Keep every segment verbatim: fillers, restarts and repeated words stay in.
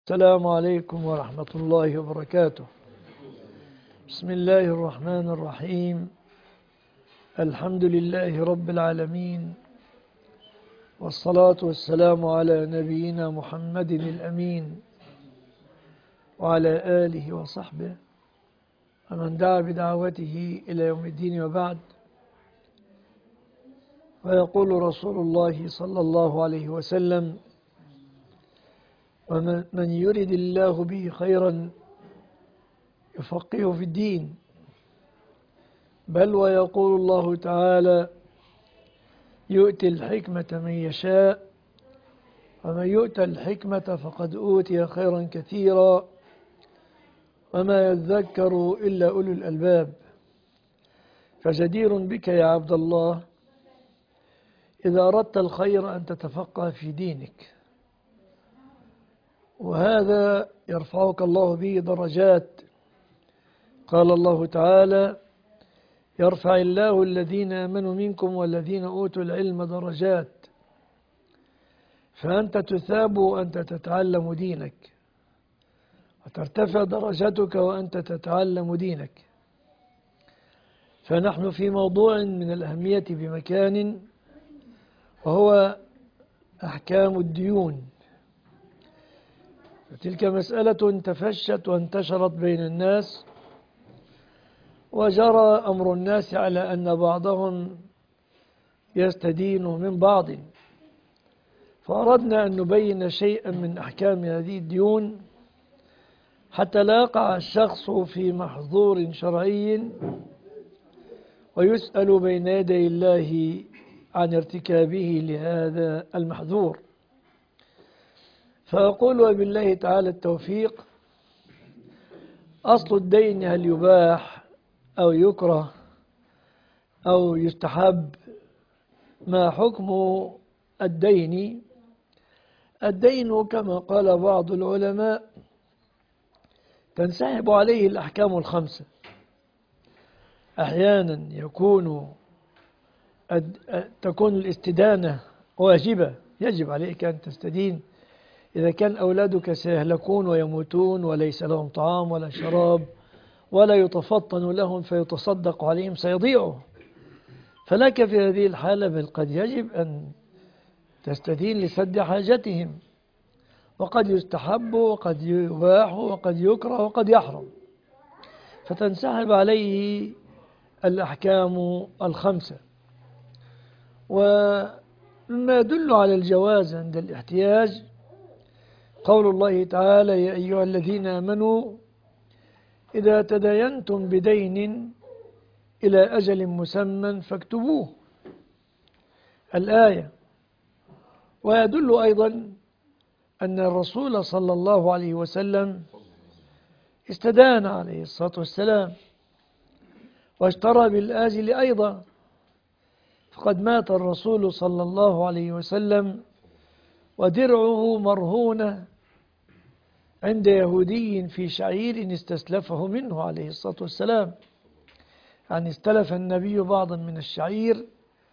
السلام عليكم ورحمة الله وبركاته. بسم الله الرحمن الرحيم. الحمد لله رب العالمين، والصلاة والسلام على نبينا محمد الأمين وعلى آله وصحبه ومن دعا بدعوته إلى يوم الدين، وبعد. ويقول رسول الله صلى الله عليه وسلم: ومن يرد الله به خيرا يفقهه في الدين. بل ويقول الله تعالى: يؤتي الحكمة من يشاء، ومن يؤتى الحكمة فقد أوتي خيرا كثيرا، وما يذكر إلا أولو الألباب. فجدير بك يا عبد الله إذا أردت الخير أن تتفقه في دينك، وهذا يرفعك الله به درجات. قال الله تعالى: يرفع الله الذين آمنوا منكم والذين أوتوا العلم درجات. فأنت تثاب وأنت تتعلم دينك، وترتفع درجتك وأنت تتعلم دينك. فنحن في موضوع من الأهمية بمكان، وهو أحكام الديون. تلك مسألة تفشت وانتشرت بين الناس، وجرى أمر الناس على أن بعضهم يستدين من بعض، فأردنا أن نبين شيئا من أحكام هذه الديون حتى لا يقع الشخص في محظور شرعي ويسأل بين يدي الله عن ارتكابه لهذا المحظور. فأقول وبالله تعالى التوفيق: أصل الدين هل يباح أو يكره أو يستحب؟ ما حكم الدين؟ الدين كما قال بعض العلماء تنسحب عليه الأحكام الخمسة. أحيانا يكون تكون الاستدانة واجبة، يجب عليك أن تستدين إذا كان أولادك سيهلكون ويموتون وليس لهم طعام ولا شراب ولا يتفطن لهم فيتصدق عليهم سيضيعوا، فلك في هذه الحالة بل قد يجب أن تستدين لسد حاجتهم، وقد يستحب وقد يباح وقد يكره وقد يحرم، فتنسحب عليه الأحكام الخمسة. ومما يدل على الجواز عند الاحتياج قول الله تعالى: يا أيها الذين آمنوا إذا تداينتم بدين إلى أجل مسمى فاكتبوه، الآية. ويدل أيضا أن الرسول صلى الله عليه وسلم استدان عليه الصلاة والسلام واشترى بالآجل أيضا، فقد مات الرسول صلى الله عليه وسلم ودرعه مرهونة عند يهودي في شعير استسلفه منه عليه الصلاة والسلام. يعني استلف النبي بعضا من الشعير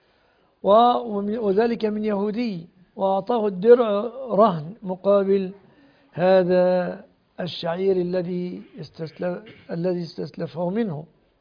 وذلك من يهودي، وأعطاه الدرع رهن مقابل هذا الشعير الذي استسلف الذي استسلفه منه.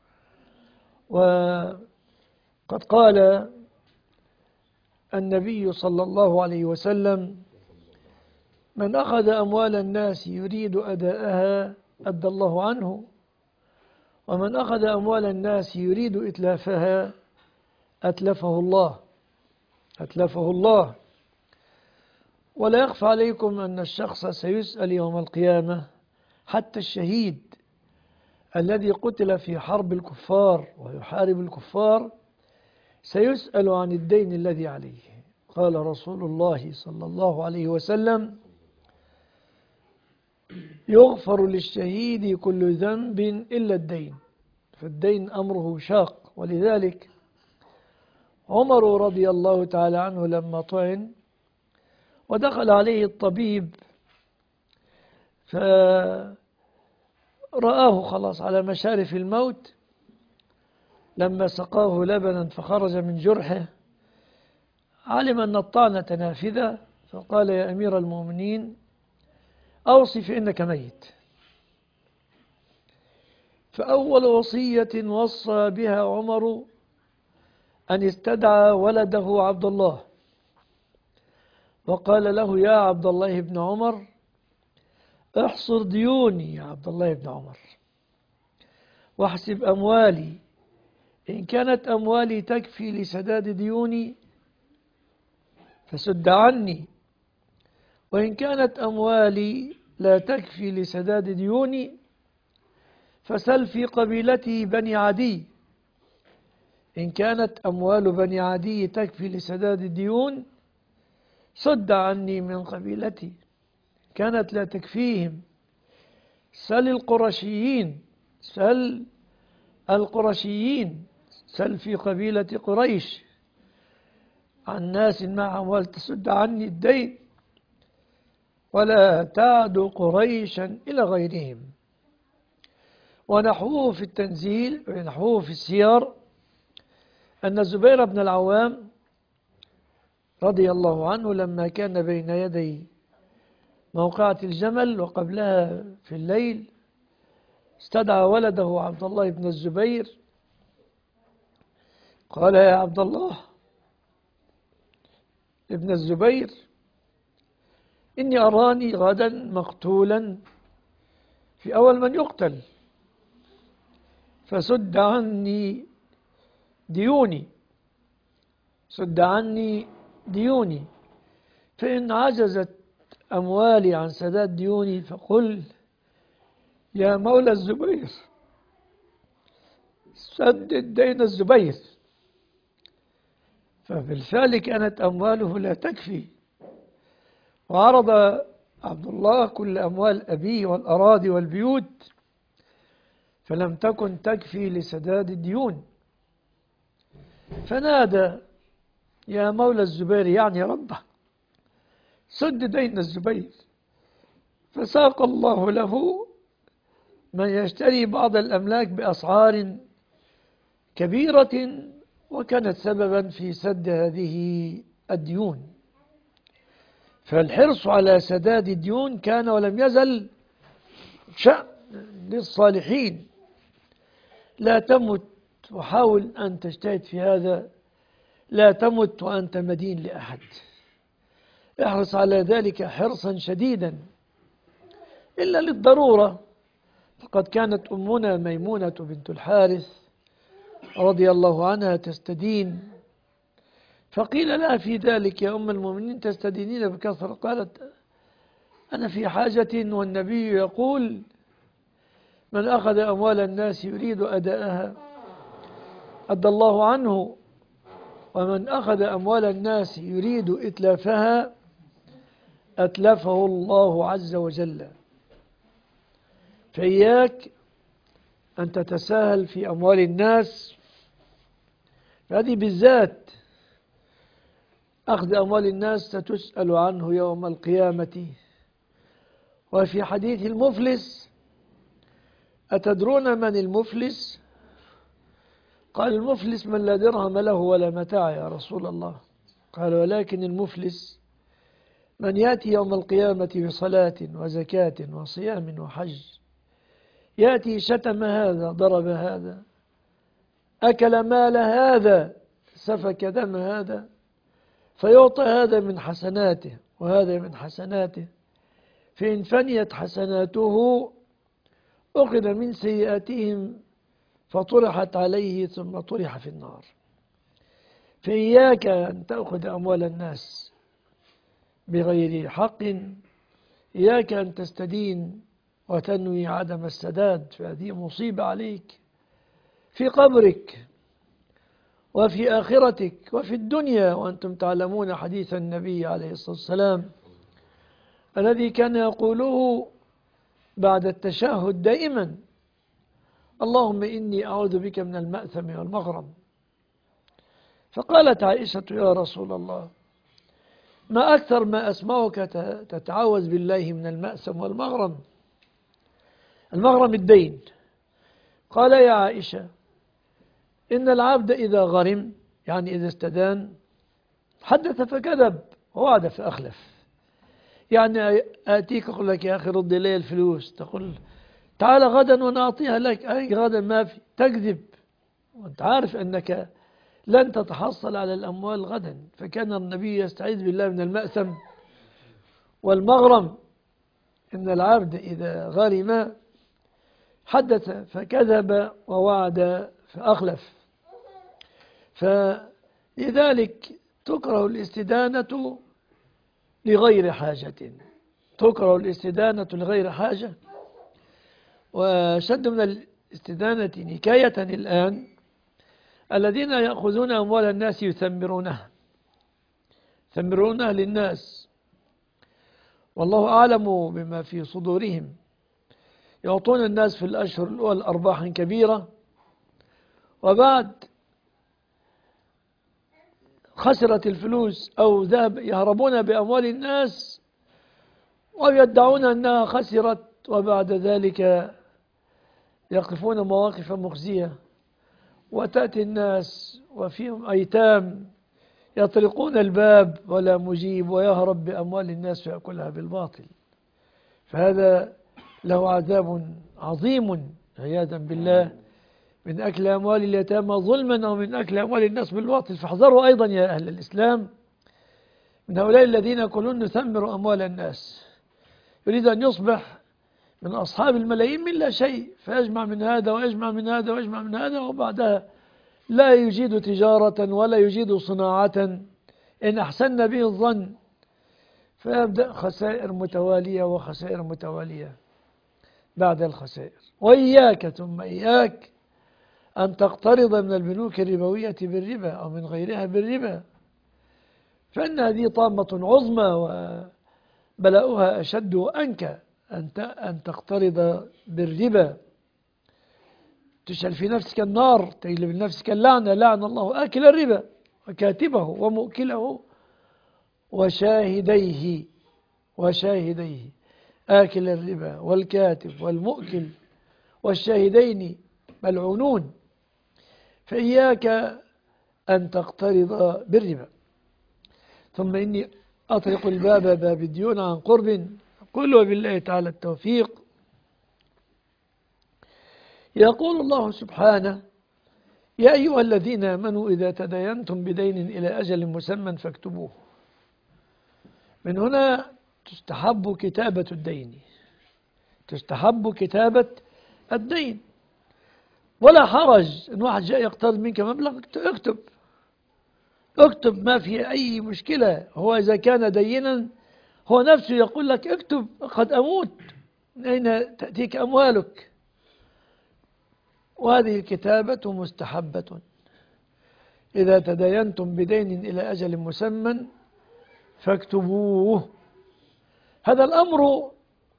وقد قال النبي صلى الله عليه وسلم: من أخذ أموال الناس يريد أداءها أدى الله عنه، ومن أخذ أموال الناس يريد إتلافها أتلفه الله أتلفه الله. ولا يخفى عليكم أن الشخص سيسأل يوم القيامة، حتى الشهيد الذي قتل في حرب الكفار ويحارب الكفار سيسأل عن الدين الذي عليه. قال رسول الله صلى الله عليه وسلم: يغفر للشهيد كل ذنب إلا الدين. فالدين أمره شاق، ولذلك عمر رضي الله تعالى عنه لما طعن ودخل عليه الطبيب فرآه خلاص على مشارف الموت، لما سقاه لبنا فخرج من جرحه علم أن الطعنة نافذة، فقال: يا أمير المؤمنين، أوصي فإنك ميت. فأول وصية وصى بها عمر أن استدعى ولده عبد الله وقال له: يا عبد الله بن عمر، احصر ديوني يا عبد الله بن عمر، واحسب أموالي، إن كانت أموالي تكفي لسداد ديوني فسد عني، وإن كانت أموالي لا تكفي لسداد ديوني فسل في قبيلتي بني عدي، إن كانت أموال بني عدي تكفي لسداد الديون سد عني من قبيلتي، كانت لا تكفيهم سل القرشيين، سل القرشيين، سل في قبيلة قريش عن ناس مع أموال تسد عني الدين، ولا تعد قريشا إلى غيرهم. ونحوه في التنزيل ونحوه في السير أن الزبير بن العوام رضي الله عنه لما كان بين يدي موقعة الجمل وقبلها في الليل استدعى ولده عبد الله بن الزبير، قال: يا عبد الله ابن الزبير، إني أراني غدا مقتولا في أول من يقتل، فسد عني ديوني، سد عني ديوني، فإن عجزت أموالي عن سداد ديوني فقل: يا مولى الزبير سدد دين الزبير. فبالفعل كانت أمواله لا تكفي، وعرض عبد الله كل أموال أبيه والأراضي والبيوت، فلم تكن تكفي لسداد الديون، فنادى: يا مولى الزبير، يعني ربه، سد دين الزبير. فساق الله له من يشتري بعض الأملاك بأسعار كبيرة، وكانت سببا في سد هذه الديون. فالحرص على سداد الديون كان ولم يزل شأن للصالحين. لا تمت، وحاول أن تجتهد في هذا، لا تمت وأنت مدين لأحد، احرص على ذلك حرصا شديدا إلا للضرورة. فقد كانت أمنا ميمونة بنت الحارث رضي الله عنها تستدين، فقيل لها في ذلك: يا أم المؤمنين تستدينين بكثرة؟ قالت: أنا في حاجة والنبي يقول: من أخذ أموال الناس يريد أداءها أدى الله عنه، ومن أخذ أموال الناس يريد إتلافها أتلفه الله عز وجل. فإياك أن تتساهل في أموال الناس، هذه بالذات أخذ أموال الناس ستسأل عنه يوم القيامة. وفي حديث المفلس: أتدرون من المفلس؟ قال: المفلس من لا درهم له ولا متاع يا رسول الله. قال: ولكن المفلس من يأتي يوم القيامة بصلاة وزكاة وصيام وحج، يأتي شتم هذا، ضرب هذا، أكل مال هذا، سفك دم هذا، فيعطى هذا من حسناته وهذا من حسناته، فإن فنيت حسناته أخذ من سيئاتهم فطرحت عليه ثم طرح في النار. فإياك أن تأخذ أموال الناس بغير حق، إياك أن تستدين وتنوي عدم السداد، فهذه مصيبة عليك في قبرك وفي آخرتك وفي الدنيا. وأنتم تعلمون حديث النبي عليه الصلاة والسلام الذي كان يقوله بعد التشهد دائما: اللهم إني أعوذ بك من المأثم والمغرم. فقالت عائشة: يا رسول الله، ما أكثر ما أسمعك تتعوذ بالله من المأثم والمغرم. المغرم الدين. قال: يا عائشة، إن العبد إذا غرم، يعني إذا استدان، حدث فكذب ووعد فأخلف. يعني آتيك أقول لك يا أخي رد لي الفلوس، تقول تعال غدا ونعطيها لك، أي غدا ما في، تكذب وأنت عارف أنك لن تتحصل على الأموال غدا. فكان النبي يستعيذ بالله من المأثم والمغرم، إن العبد إذا غرم حدث فكذب ووعد فأخلف. فلذلك تكره الاستدانة لغير حاجة، تكره الاستدانة لغير حاجة. وشد من الاستدانة نكاية الآن الذين يأخذون أموال الناس يثمرونها، يثمرونها للناس والله أعلم بما في صدورهم. يعطون الناس في الأشهر الأول أرباحا كبيرة، وبعد خسرت الفلوس أو ذهب يهربون بأموال الناس ويدعون أنها خسرت، وبعد ذلك يقفون مواقف مخزية، وتأتي الناس وفيهم أيتام يطرقون الباب ولا مجيب، ويهرب بأموال الناس ويأكلها بالباطل. فهذا له عذاب عظيم عياذا بالله من أكل أموال اليتامى ظلما أو من أكل أموال الناس بالباطل. فاحذروا أيضا يا أهل الإسلام من هؤلاء الذين يقولون نثمر أموال الناس، يريد أن يصبح من أصحاب الملايين من لا شيء، فيجمع من هذا ويجمع من هذا ويجمع من هذا، وبعدها لا يجيد تجارة ولا يجيد صناعة إن أحسن به الظن، فيبدأ خسائر متوالية وخسائر متوالية بعد الخسائر. وإياك ثم إياك أن تقترض من البنوك الربوية بالربا أو من غيرها بالربا، فإن هذه طامة عظمى وبلاؤها أشد وأنكى أن تقترض بالربا، تشعل في نفسك النار، تجلب لنفسك اللعنة، لعن الله آكل الربا وكاتبه ومؤكله وشاهديه وشاهديه آكل الربا والكاتب والمؤكل والشاهدين ملعونون. فإياك أن تقترض بالربا. ثم إني أطرق الباب باب الديون عن قرب، قل وبالله تعالى التوفيق. يقول الله سبحانه يا أيها الذين آمنوا إذا تداينتم بدين إلى أجل مسمى فاكتبوه. من هنا تستحب كتابة الدين، تستحب كتابة الدين، ولا حرج إن واحد جاء يقترض منك مبلغ اكتب اكتب، ما في أي مشكلة. هو إذا كان دينا هو نفسه يقول لك اكتب قد أموت، من أين تأتيك أموالك؟ وهذه الكتابة مستحبة. إذا تداينتم بدين إلى أجل مسمى فاكتبوه. هذا الأمر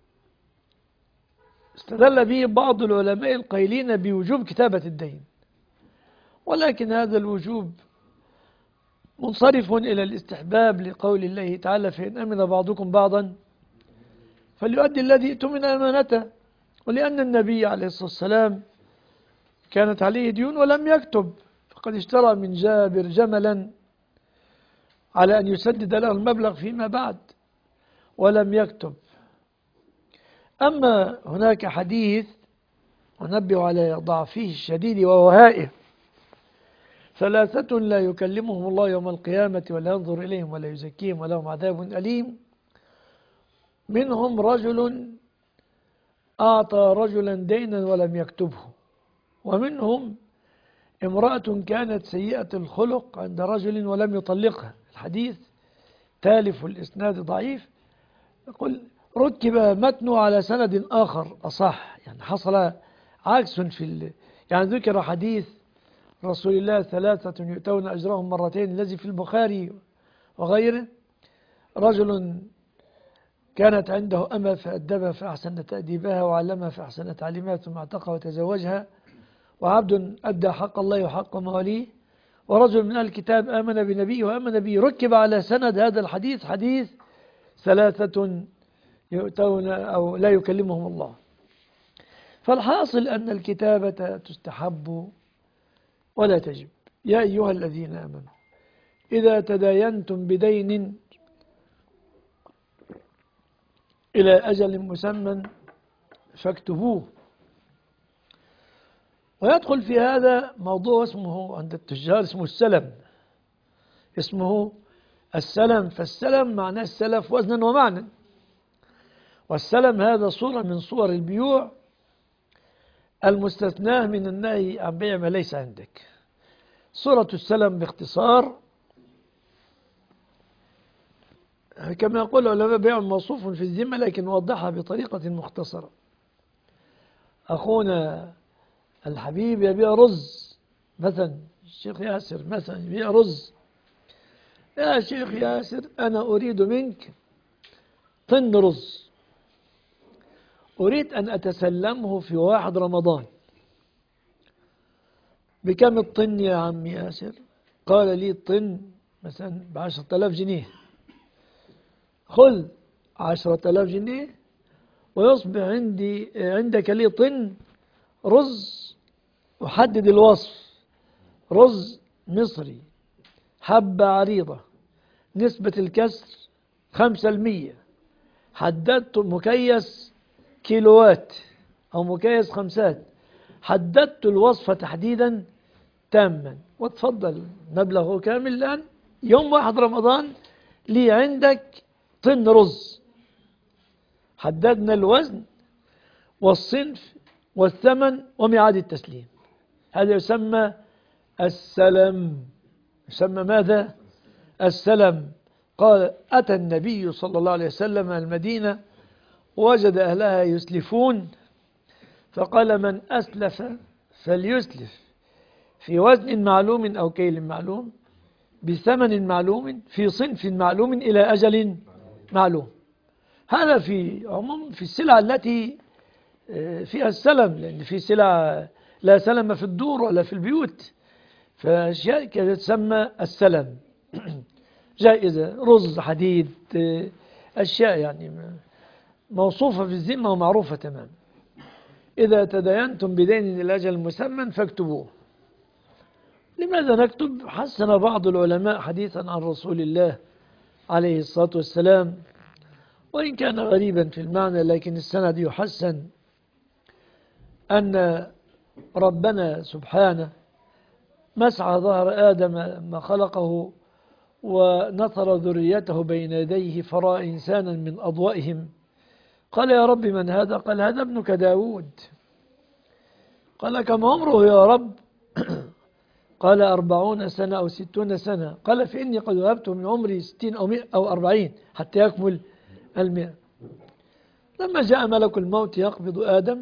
استدل به بعض العلماء القائلين بوجوب كتابة الدين، ولكن هذا الوجوب منصرف إلى الاستحباب لقول الله تعالى فإن أمن بعضكم بعضا فليؤدي الذي اؤتمن أمانته. ولأن النبي عليه الصلاة والسلام كانت عليه ديون ولم يكتب، فقد اشترى من جابر جملا على أن يسدد له المبلغ فيما بعد ولم يكتب. أما هناك حديث ونبه على ضعفه الشديد ووهائه: ثلاثة لا يكلمهم الله يوم القيامة ولا ينظر إليهم ولا يزكيهم ولهم عذاب أليم، منهم رجل أعطى رجلا دينا ولم يكتبه، ومنهم امرأة كانت سيئة الخلق عند رجل ولم يطلقها. الحديث تالف الإسناد ضعيف، يقول ركب متنه على سند آخر أصح، يعني حصل عكس في ال... يعني ذكر حديث رسول الله ثلاثة يؤتون أجرهم مرتين الذي في البخاري وغيره: رجل كانت عنده أمة فأدبها فأحسن تأديبها وعلمها فأحسن تعليمها ثم اعتقها وتزوجها، وعبد أدى حق الله وحق مواليه، ورجل من الكتاب آمن بنبيه وآمن به. ركب على سند هذا الحديث حديث ثلاثة يؤتون أو لا يكلمهم الله. فالحاصل أن الكتابة تستحب ولا تجب. يا أيها الذين آمنوا إذا تداينتم بدين إلى أجل مسمى فاكتبوه. ويدخل في هذا موضوع اسمه عند التجار اسمه السلم، اسمه السلم. فالسلم معناه السلف وزنا ومعنى، والسلم هذا صورة من صور البيوع المستثناه من النهي عن بيع ما ليس عندك. صورة السلم باختصار كما يقول العلماء بيع موصوف في الذمة، لكن نوضحها بطريقة مختصرة. أخونا الحبيب يبيع رز مثلا، الشيخ ياسر مثلا يبيع رز. يا شيخ ياسر أنا أريد منك طن رز، أريد أن أتسلمه في واحد رمضان. بكم الطن يا عم ياسر؟ قال لي الطن مثلا بعشرة آلاف جنيه. خذ عشرة آلاف جنيه ويصبح عندي عندك لي طن رز. أحدد الوصف: رز مصري، حبة عريضة، نسبة الكسر خمسة المية، حددت مكيس كيلوات أو مكيس خمسات، حددت الوصفة تحديدا تاما، وتفضل مبلغه كامل. الآن يوم واحد رمضان لي عندك طن رز، حددنا الوزن والصنف والثمن وميعاد التسليم. هذا يسمى السلم. يسمى ماذا؟ السلم. قال: أتى النبي صلى الله عليه وسلم المدينة وجد أهلها يسلفون، فقال: من أسلف فليسلف في وزن معلوم أو كيل معلوم بثمن معلوم في صنف معلوم إلى أجل معلوم. هذا في عموم في السلع التي فيها السلم، لأن في سلع لا سلم في الدور ولا في البيوت، فأشياء كذا تسمى السلم. جائزة، رز، حديد، أشياء يعني موصوفة في الذمة ومعروفة تماما. إذا تداينتم بدين إلى أجل مسمى فاكتبوه. لماذا نكتب؟ حسن بعض العلماء حديثا عن رسول الله عليه الصلاة والسلام، وإن كان غريبا في المعنى لكن السند يحسن، أن ربنا سبحانه مسعى ظهر آدم ما خلقه ونثر ذريته بين يديه فرأى إنسانا من أضوئهم. قال: يا رب من هذا؟ قال: هذا ابنك داود. قال: كم عمره يا رب؟ قال: أربعون سنة أو ستون سنة. قال: فإني قد وهبت من عمري ستين أو مئة أو أربعين حتى يكمل المئة. لما جاء ملك الموت يقبض آدم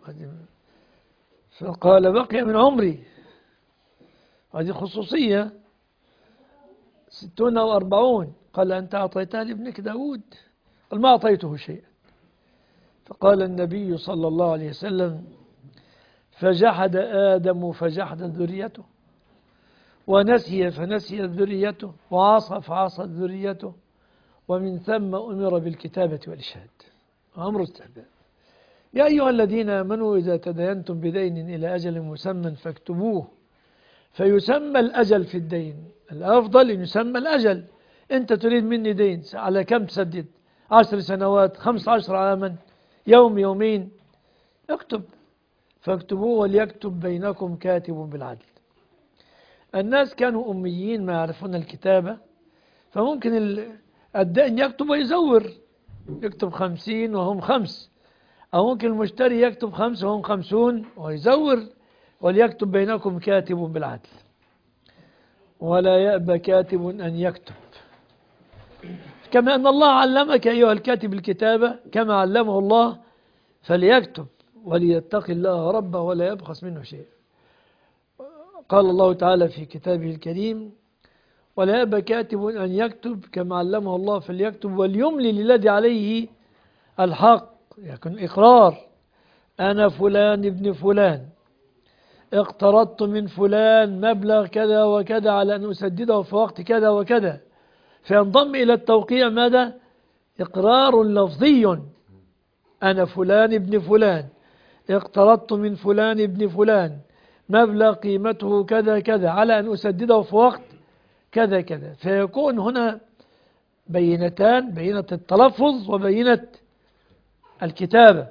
فقال: بقي من عمري، هذه خصوصية، ستون أو أربعون. قال: أنت أعطيتها لابنك داود؟ قال: ما أعطيته شيئا. فقال النبي صلى الله عليه وسلم: فجحد آدم فجحد ذريته، ونسي فنسيت ذريته، وعصى فعصت ذريته، ومن ثم أمر بالكتابة والإشهاد. أمر استحباب. يا أيها الذين آمنوا إذا تداينتم بدين إلى أجل مسمى فاكتبوه. فيسمى الأجل في الدين، الأفضل أن يسمى الأجل. أنت تريد مني دين على كم تسدد؟ عشر سنوات، خمس عشر عاما، يوم، يومين، اكتب. فاكتبوه وليكتب بينكم كاتب بالعدل. الناس كانوا أميين ما يعرفون الكتابة، فممكن الدائن يكتب ويزور، يكتب خمسين وهم خمس، أو ممكن المشتري يكتب خمس وهم خمسون ويزور. وليكتب بينكم كاتب بالعدل ولا يأبى كاتب أن يكتب. كما أن الله علمك أيها الكاتب الكتابة كما علمه الله، فليكتب وليتقي الله ربه ولا يبخس منه شيء. قال الله تعالى في كتابه الكريم: ولا يأبى كاتب أن يكتب كما علمه الله فليكتب وليملي الذي عليه الحق. يكون إقرار: أنا فلان ابن فلان اقترضت من فلان مبلغ كذا وكذا على أن أسدده في وقت كذا وكذا. فينضم إلى التوقيع ماذا؟ إقرار لفظي: أنا فلان ابن فلان اقترضت من فلان ابن فلان مبلغ قيمته كذا كذا على أن أسدده في وقت كذا كذا. فيكون هنا بينتان: بينة التلفظ وبينة الكتابة.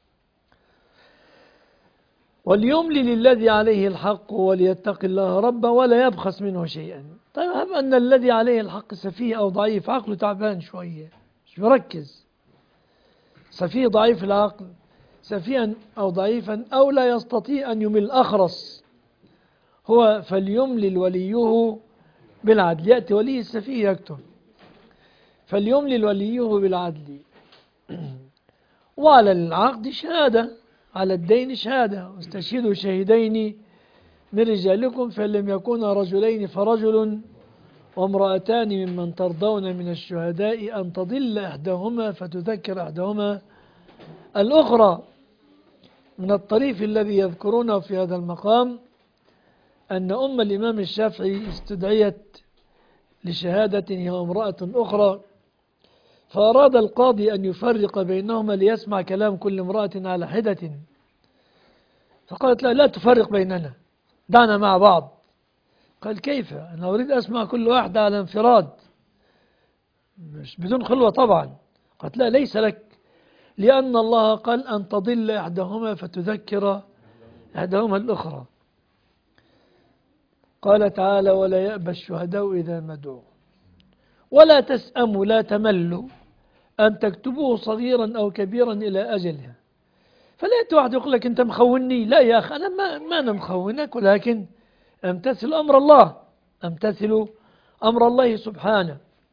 وليملي للذي عليه الحق وليتق الله ربه ولا يبخس منه شيئا. طيب هب أن الذي عليه الحق سفيه أو ضعيف، عقله تعبان شوية، مش مركز، سفيه ضعيف العقل، سفيها أو ضعيفا أو لا يستطيع أن يمل، أخرس هو، فليملل وليه بالعدل. يأتي ولي السفيه يكتب، فليملل وليه بالعدل وعلى العقد شهادة، على الدين شهادة، واستشهدوا شهيدين من رجالكم فإن لم يكونا رجلين فرجل وامرأتان ممن ترضون من الشهداء أن تضل إحداهما فتذكر إحداهما الأخرى. من الطريف الذي يذكرونه في هذا المقام أن أم الإمام الشافعي استدعيت لشهادة هي امرأة أخرى، فأراد القاضي أن يفرق بينهما ليسمع كلام كل امرأة على حدة، فقالت لا لا تفرق بيننا، دعنا مع بعض. قال كيف؟ أنا أريد أسمع كل واحدة على انفراد، مش بدون خلوة طبعا. قالت لا ليس لك، لأن الله قال أن تضل إحداهما فتذكر إحداهما الأخرى. قال تعالى ولا يأبى الشهداء إذا ما دعوا ولا تسأموا، لا تملوا أن تكتبوه صغيرا أو كبيرا إلى أجله. فلا يأتي واحد يقول لك أنت مخوني، لا يا أخي أنا ما, ما أنا مخونك، ولكن أمتثل أمر الله، أمتثل أمر الله سبحانه.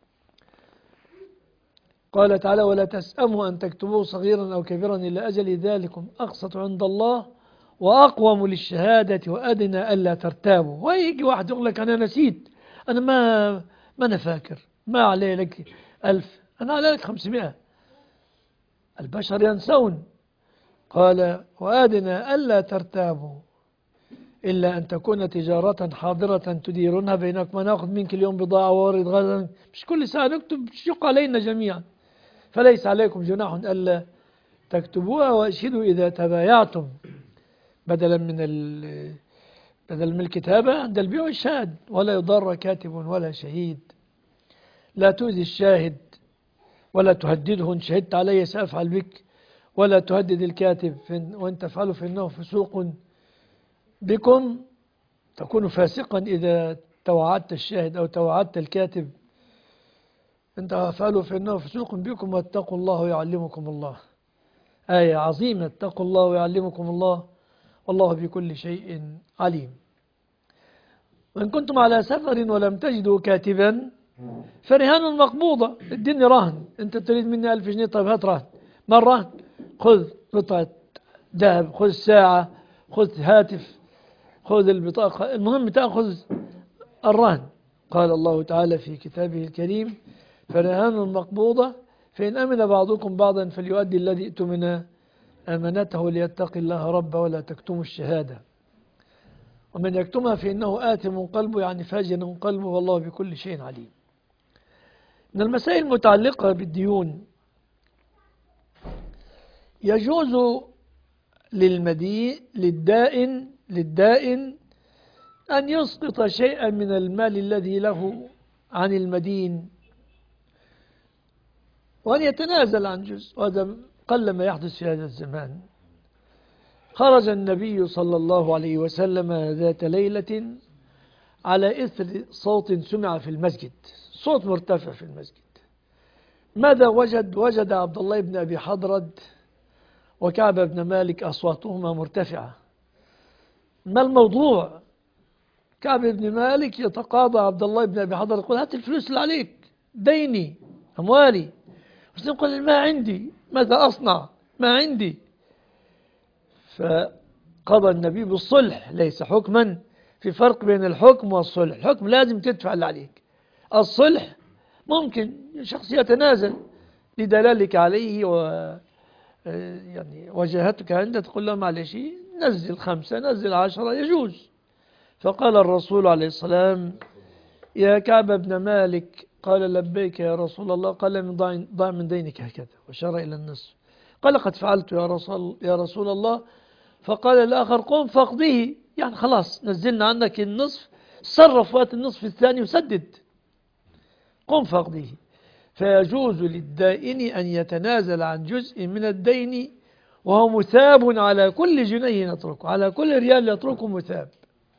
قال تعالى ولا تسأموا أن تكتبوه صغيرا أو كبيرا إلى أجل ذلكم أقسط عند الله وأقوم للشهادة وأدنى ألا ترتابوا. ويجي واحد يقول لك أنا نسيت، أنا ما ما أنا فاكر، ما عليه لك ألف، أنا عليه لك خمسمائة. البشر ينسون. قال وأدنى ألا ترتابوا إلا أن تكون تجارة حاضرة تديرونها بينكم، نأخذ منك اليوم بضاعة وورد غدا، مش كل ساعة نكتب، شق علينا جميعا. فليس عليكم جناح ألا تكتبوها واشهدوا إذا تبايعتم، بدلا من بدل من الكتابة عند البيع والشهاد. ولا يضر كاتب ولا شهيد. لا تؤذي الشاهد ولا تهدده، إن شهدت علي سأفعل بك، ولا تهدد الكاتب وإن تفعلوا فإنه فسوق بكم، تكون فاسقا إذا توعدت الشاهد أو توعدت الكاتب. إن تفعلوا فإنه فسوق بكم واتقوا الله ويعلمكم الله. آية عظيمة، اتقوا الله ويعلمكم الله والله بكل شيء عليم. وإن كنتم على سفر ولم تجدوا كاتبا فرهان مقبوضة، اديني رهن، أنت تريد مني ألف جنيه، طيب هات رهن. ما الرهن؟ خذ قطعة ذهب، خذ ساعة، خذ هاتف، خذ البطاقة، المهم تأخذ الرهن. قال الله تعالى في كتابه الكريم فرهان مقبوضة فإن أمن بعضكم بعضا فليؤدي الذي ائتمن أمانته ليتقي الله ربه ولا تكتموا الشهادة ومن يكتمها فإنه آثم قلبه، يعني فاجر قلبه، والله بكل شيء عليم. من المسائل المتعلقة بالديون، يجوز للمدين للدائن للدائن أن يسقط شيئا من المال الذي له عن المدين وأن يتنازل عن جزء، وهذا قل ما يحدث في هذا الزمان. خرج النبي صلى الله عليه وسلم ذات ليلة على إثر صوت سمع في المسجد، صوت مرتفع في المسجد. ماذا وجد؟ وجد عبد الله بن أبي حضرد وكعب بن مالك أصواتهما مرتفعة. ما الموضوع؟ كعب بن مالك يتقاضى عبد الله بن أبي حضرد، يقول هات الفلوس اللي عليك، ديني، أموالي. مسلم يقول ما عندي، ماذا أصنع؟ ما عندي. فقضى النبي بالصلح، ليس حكما، في فرق بين الحكم والصلح. الحكم لازم تدفع اللي عليك، الصلح ممكن شخص يتنازل لدلالك عليه و يعني وجهتك عنده، تقول له معلش نزل خمسة نزل عشرة، يجوز. فقال الرسول عليه السلام يا كعب بن مالك، قال لبيك يا رسول الله، قال من ضع, ضع من دينك هكذا وشار إلى النصف. قال قد فعلت يا رسول, يا رسول الله. فقال الآخر قم فاقضيه، يعني خلاص نزلنا عنك النصف، صرف وقت النصف الثاني وسدد، قم فاقضيه. فيجوز للدائن أن يتنازل عن جزء من الدين وهو مثاب على كل جنيه يتركه، على كل ريال يتركه مثاب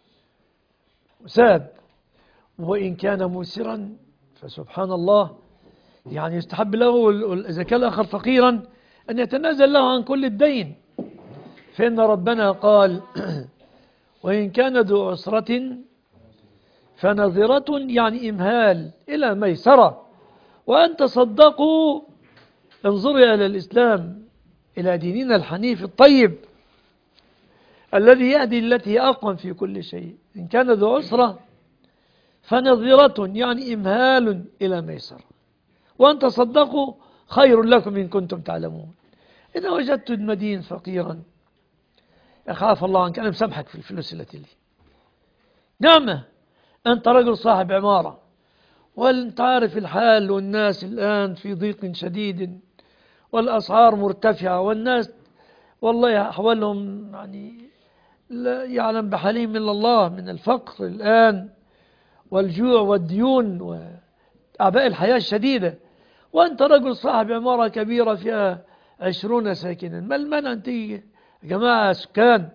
مثاب. وإن كان موسرا فسبحان الله، يعني يستحب له إذا كان الآخر فقيرا أن يتنازل له عن كل الدين، فإن ربنا قال وإن كان ذو عسرة فنظرة يعني إمهال إلى ميسرة وأن تصدقوا. انظروا إلى الإسلام، إلى ديننا الحنيف الطيب الذي يهدي التي هي أقوم في كل شيء. إن كان ذو عسرة فنظرة يعني إمهال إلى ميسرة وأن تصدقوا خير لكم إن كنتم تعلمون. إذا وجدت المدين فقيرا أخاف الله عنك، أنا مسامحك في الفلوس التي لي. نعم أنت رجل صاحب عمارة وأنت عارف الحال، والناس الآن في ضيق شديد والأسعار مرتفعة والناس والله أحوالهم يعني لا يعلم بحالهم إلا الله من الفقر الآن والجوع والديون وأعباء الحياة الشديدة، وأنت رجل صاحب عمارة كبيرة فيها عشرون ساكنا. ما المانع أن تيجي يا جماعة سكان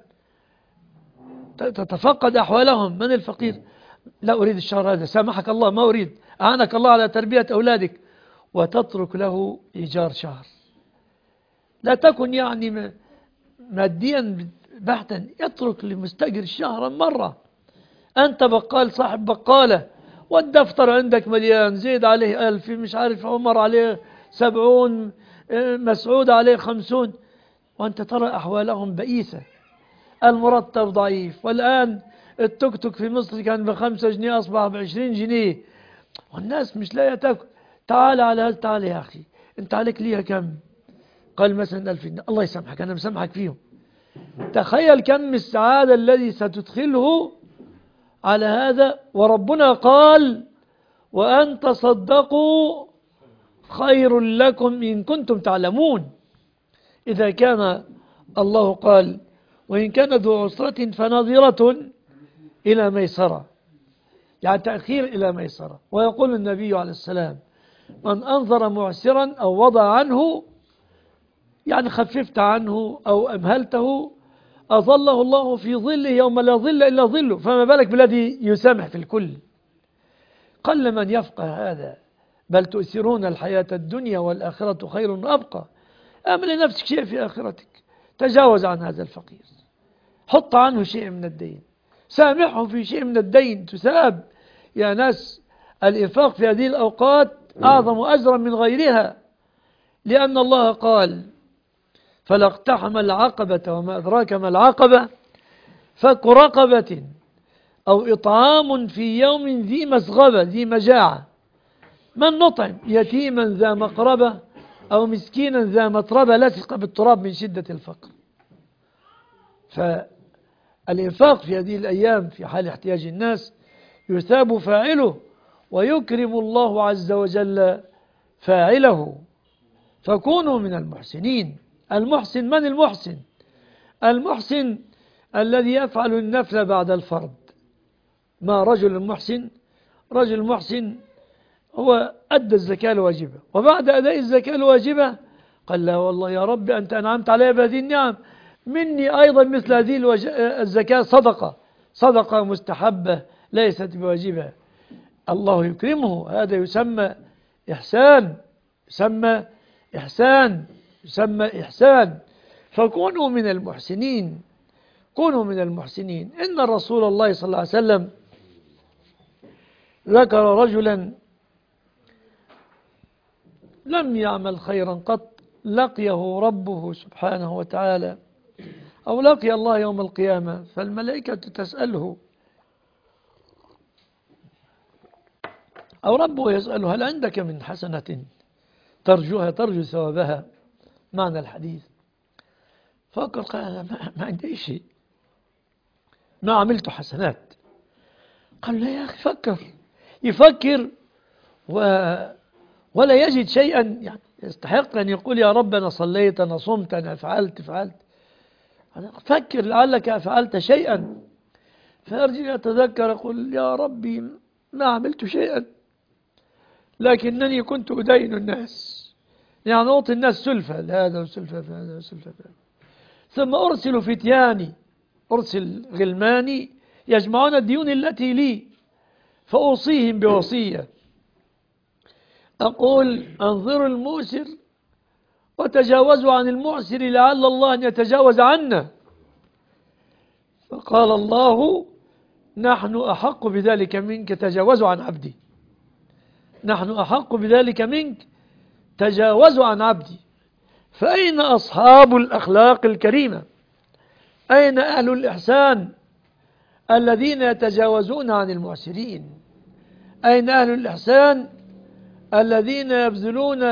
تتفقد أحوالهم؟ من الفقير؟ لا أريد الشهر هذا، سامحك الله ما أريد، أعانك الله على تربية أولادك، وتترك له إيجار شهر. لا تكن يعني ماديا بحتا، يترك لمستأجر شهرا مرة. أنت بقال صاحب بقالة والدفتر عندك مليان، زيد عليه ألف، مش عارف عمر عليه سبعون، مسعود عليه خمسون، وأنت ترى أحوالهم بئيسة، المرتب ضعيف. والآن التوك توك في مصر كان بخمسة جنيه أصبح بعشرين جنيه، والناس مش لاقية تاكل. تعال على هل تعال يا أخي، أنت عليك ليها كم؟ قال مثلا ألف جنيه، الله يسامحك أنا مسامحك فيهم. تخيل كم السعادة الذي ستدخله على هذا. وربنا قال وأن تصدقوا خير لكم إن كنتم تعلمون. إذا كان الله قال وإن كان ذو عسرة فنظرة إلى ميسرة، يعني تأخير إلى ميسرة. ويقول النبي عليه السلام من أنظر معسرا أو وضع عنه، يعني خففت عنه أو أمهلته، أظله الله في ظله يوم لا ظل إلا ظله. فما بالك بالذي يسامح في الكل؟ قل من يفقه هذا، بل تؤثرون الحياة الدنيا والآخرة خير وأبقى. أعمل لنفسك شيء في آخرتك، تجاوز عن هذا الفقير، حط عنه شيء من الدين، سامحه في شيء من الدين تساب. يا ناس الإنفاق في هذه الأوقات أعظم أجرا من غيرها، لأن الله قال فلا اقتحم العقبة وما أدراك ما العقبة فك رقبة أو إطعام في يوم ذي مسغبة ذي مجاعة من نطعم يتيما ذا مقربة أو مسكينا ذا متربة لصق بالتراب من شدة الفقر. فالإنفاق في هذه الأيام في حال احتياج الناس يثاب فاعله ويكرم الله عز وجل فاعله. فكونوا من المحسنين. المحسن من المحسن؟ المحسن الذي يفعل النفل بعد الفرض. ما رجل محسن؟ رجل محسن هو أدى الزكاة الواجبة، وبعد أداء الزكاة الواجبة قال لا والله يا رب أنت أنعمت علي بهذه النعم، مني أيضا مثل هذه الوج... الزكاة صدقة صدقة مستحبة ليست بواجبة، الله يكرمه. هذا يسمى إحسان، يسمى إحسان، يسمى إحسان. فكونوا من المحسنين، كونوا من المحسنين. إن رسول الله صلى الله عليه وسلم ذكر رجلا لم يعمل خيرا قط لقيه ربه سبحانه وتعالى، أو لقي الله يوم القيامة، فالملائكة تسأله أو ربه يسأله هل عندك من حسنة ترجوها ترجو ثوابها؟ معنى الحديث. فقال قال أنا ما, ما عندي شيء، ما عملت حسنات. قال لا يا أخي فكر. يفكر و ولا يجد شيئا يعني يستحق أن يقول يا رب أنا صليت أنا صمت أنا فعلت فعلت فكر لعلك فعلت شيئا. فيرجع يتذكر يقول يا ربي ما عملت شيئا، لكنني كنت أدين الناس، يعني أعطي الناس سلفة لهذا وسلفة لهذا وسلفة لهذا. ثم أرسل فتياني، أرسل غلماني يجمعون الديون التي لي، فأوصيهم بوصية أقول انظروا الموسر وتجاوزوا عن المعسر لعل الله أن يتجاوز عنا. فقال الله نحن أحق بذلك منك، تجاوزوا عن عبدي، نحن أحق بذلك منك، تجاوزوا عن عبدي. فأين أصحاب الأخلاق الكريمة؟ أين أهل الإحسان الذين يتجاوزون عن المعسرين؟ أين أهل الإحسان الذين يبذلون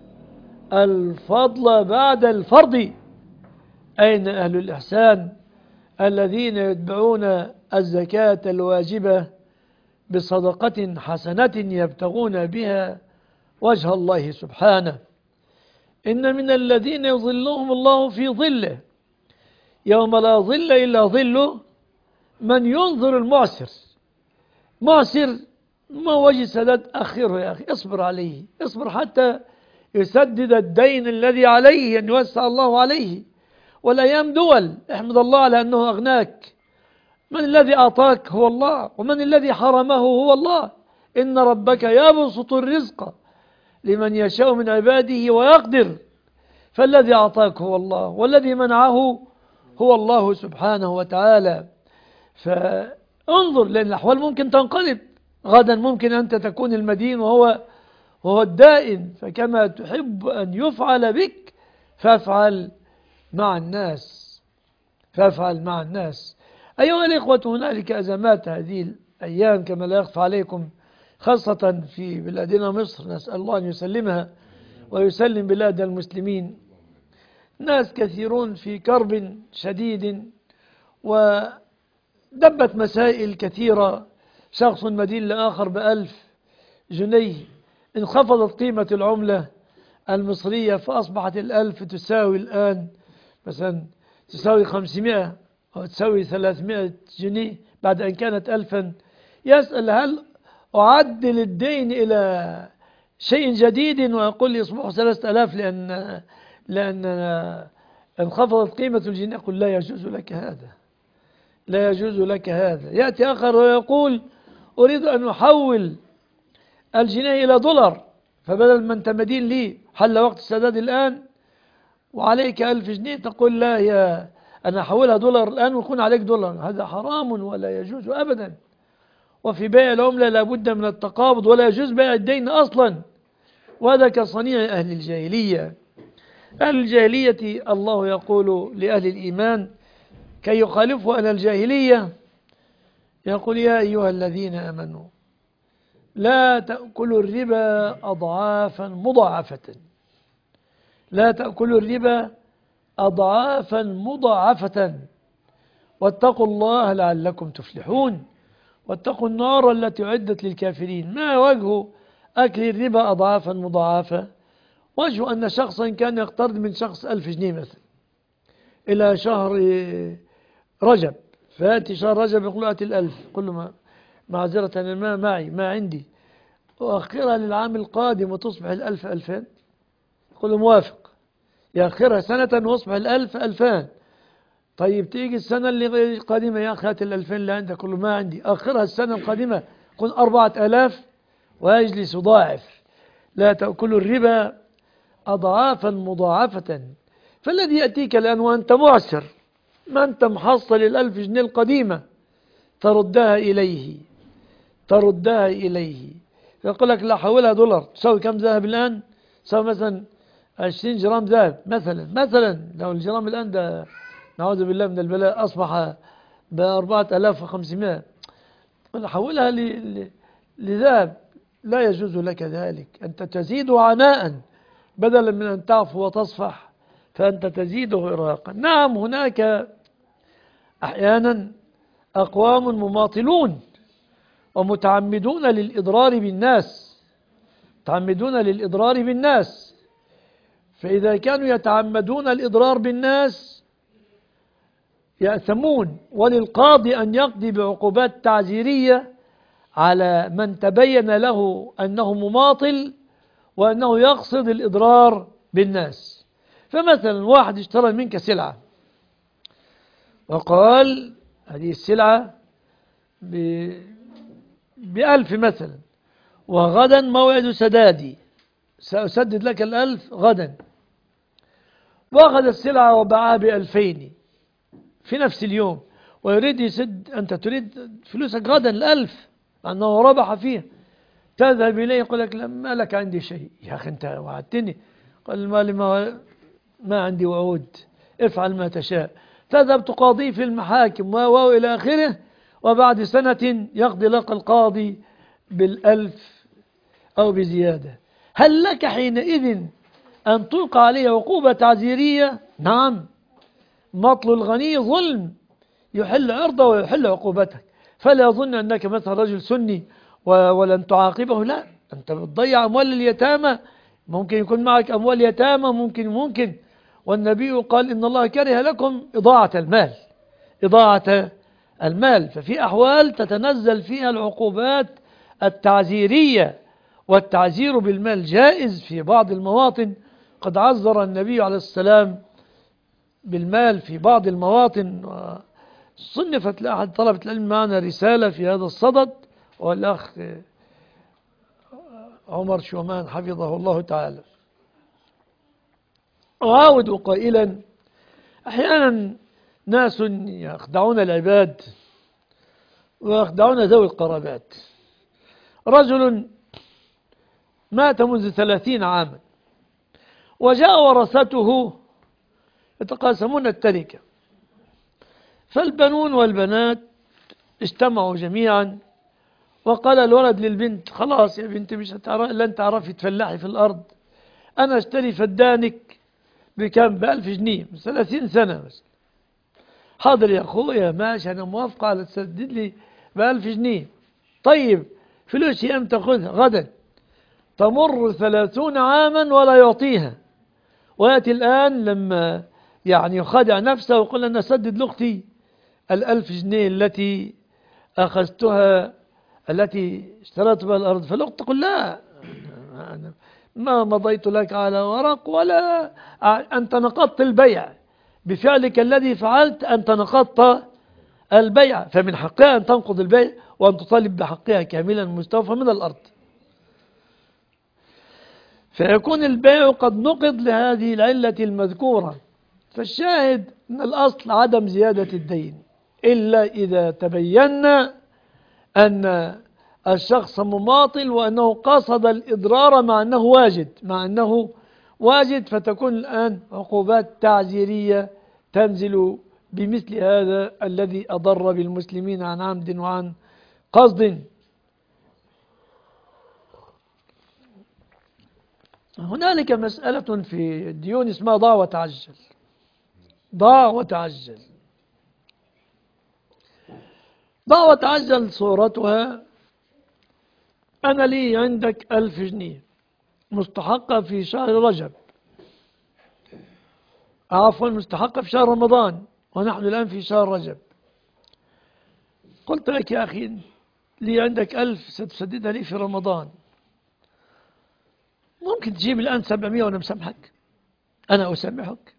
الفضل بعد الفرض؟ أين أهل الإحسان الذين يتبعون الزكاة الواجبة بصدقة حسنة يبتغون بها وجه الله سبحانه؟ إن من الذين يظلهم الله في ظله يوم لا ظل إلا ظله من ينظر المعسر. معسر ما وجه سداد، أخره يا أخي، اصبر عليه، اصبر حتى يسدد الدين الذي عليه، أن يوسع الله عليه. والأيام دول، احمد الله على أنه أغناك. من الذي أعطاك؟ هو الله. ومن الذي حرمه؟ هو الله. إن ربك يبسط الرزق لمن يشاء من عباده ويقدر. فالذي أعطاك هو الله، والذي منعه هو الله سبحانه وتعالى. فانظر، لأن الأحوال ممكن تنقلب غدا، ممكن أنت تكون المدين وهو وهو الدائن. فكما تحب أن يفعل بك فافعل مع الناس، فافعل مع الناس. أيها الإخوة، هنالك أزمات هذه الأيام كما لا يخفى عليكم، خاصة في بلادنا مصر، نسأل الله أن يسلمها ويسلم بلاد المسلمين. ناس كثيرون في كرب شديد، ودبت مسائل كثيرة. شخص مدين لآخر بألف جنيه، انخفضت قيمة العملة المصرية فأصبحت الألف تساوي الآن مثلا تساوي خمسمائة أو تساوي ثلاثمائة جنيه بعد أن كانت ألفا. يسأل هل أعدل الدين إلى شيء جديد ويقول لي يصبح ثلاثة آلاف لأن لأن انخفضت قيمة الجنيه؟ يقول لا يجوز لك هذا، لا يجوز لك هذا. يأتي آخر ويقول أريد أن أحول الجنيه إلى دولار، فبدل ما أنت مدين لي حل وقت السداد الآن وعليك ألف جنيه، تقول لا يا أنا أحولها دولار الآن ويكون عليك دولار. هذا حرام ولا يجوز أبدا. وفي بيع العملة لابد من التقابض، ولا يجوز بيع الدين أصلا، وهذا كصنيع أهل الجاهلية. أهل الجاهلية الله يقول لأهل الإيمان كي يخالفوا أهل الجاهلية، يقول يا أيها الذين آمنوا لا تأكلوا الربا أضعافا مضاعفة، لا تأكلوا الربا أضعافا مضاعفة، واتقوا الله لعلكم تفلحون، واتقوا النار التي أعدت للكافرين. ما وجه أكل الربا أضعافا مضاعفة؟ وجه أن شخصا كان يقترض من شخص ألف جنيه مثلا إلى شهر رجب، فيأتي شهر رجب يقول أتي الألف، يقول له ما معذرة أنا ما معي ما عندي، وأخرها للعام القادم وتصبح الألف ألفان، يقول له موافق، يأخرها سنة ويصبح الألف ألفان. طيب تيجي السنة اللي القادمة يا أخي هات الألفين اللي عندك، يقول له ما عندي، أخرها السنة القادمة يكون أربعة آلاف ويجلس يضاعف. لا تأكلوا الربا أضعافا مضاعفة. فالذي يأتيك الآن وأنت معسر، ما أنت محصل الألف جنيه القديمة، تردها إليه، تردها إليه. يقول لك لا حولها دولار، تساوي كم ذهب الآن؟ تساوي مثلا عشرين جرام ذهب مثلا، مثلا لو الجرام الآن ده نعوذ بالله من البلاء أصبح بأربعة آلاف وخمسمائة، حولها لذهب. لا يجوز لك ذلك، أنت تزيد عناء بدلا من أن تعفو وتصفح، فأنت تزيده إراقا. نعم هناك أحيانا أقوام مماطلون ومتعمدون للإضرار بالناس، متعمدون للإضرار بالناس. فإذا كانوا يتعمدون الإضرار بالناس يأثمون، وللقاضي أن يقضي بعقوبات تعزيرية على من تبين له أنه مماطل وأنه يقصد الإضرار بالناس. فمثلا واحد اشترى منك سلعة وقال هذه السلعة ب... بألف مثلا، وغدا موعد سدادي، سأسدد لك الألف غدا، وأخذ السلعة وباعها بألفين في نفس اليوم، ويريد يسد، أنت تريد فلوسك غدا الألف لأنه ربح فيه. تذهب إليه يقول لك ما لك عندي شيء. يا أخي أنت وعدتني. قال ما, ما, ما عندي وعود، افعل ما تشاء. تذهب تقاضيه في المحاكم و إلى آخره، وبعد سنة يقضي لك القاضي بالألف أو بزيادة. هل لك حينئذ أن تلقى عليه عقوبة تعزيرية؟ نعم، مطل الغني ظلم يحل عرضه ويحل عقوبتك. فلا يظن أنك مثلا رجل سني ولن تعاقبه، لا، أنت بتضيع أموال اليتامى. ممكن يكون معك أموال يتامى، ممكن ممكن والنبي قال إن الله كره لكم إضاعة المال، إضاعة المال. ففي أحوال تتنزل فيها العقوبات التعزيرية، والتعزير بالمال جائز في بعض المواطن. قد عزر النبي عليه السلام بالمال في بعض المواطن. صنفت لأحد طلبة العلم معنا رسالة في هذا الصدد، والأخ عمر شومان حفظه الله تعالى. أعاود قائلا أحيانا ناس يخدعون العباد ويخدعون ذوي القرابات. رجل مات منذ ثلاثين عاما وجاء ورثته يتقاسمون التركة، فالبنون والبنات اجتمعوا جميعا وقال الولد للبنت خلاص يا بنتي مش هتعرف لن تعرفي تفلحي في الأرض، أنا اشتري فدانك بكم؟ بألف جنيه من ثلاثين سنة بس. حاضر يا أخويا ماشي أنا موافقة على تسدد لي بألف جنيه. طيب فلوسي أم تأخذها غدا؟ تمر ثلاثون عاما ولا يعطيها، ويأتي الآن لما يعني يخادع نفسه ويقول أنا أسدد لأختي الألف جنيه التي أخذتها التي اشتريت بها الأرض. فالأخت تقول لا، ما مضيت لك على ورق ولا أنت نقضت البيع بفعلك الذي فعلت، أنت نقضت البيع، فمن حقها أن تنقض البيع وأن تطالب بحقها كاملا مستوفى من الأرض. فيكون البيع قد نقض لهذه العلة المذكورة. فالشاهد أن الأصل عدم زيادة الدين إلا إذا تبين أن الشخص مماطل وأنه قصد الإضرار مع أنه واجد مع أنه واجد فتكون الآن عقوبات تعزيرية تنزل بمثل هذا الذي أضر بالمسلمين عن عمد وعن قصد. هنالك مسألة في الديون اسمها ضاع وتعجل. ضاع وتعجل ضاع وتعجل صورتها أنا لي عندك ألف جنيه مستحقة في شهر رجب، عفوا مستحقة في شهر رمضان ونحن الآن في شهر رجب. قلت لك يا أخي لي عندك ألف ستسددها لي في رمضان، ممكن تجيب الآن سبعمائة وأنا مسامحك، أنا أسامحك.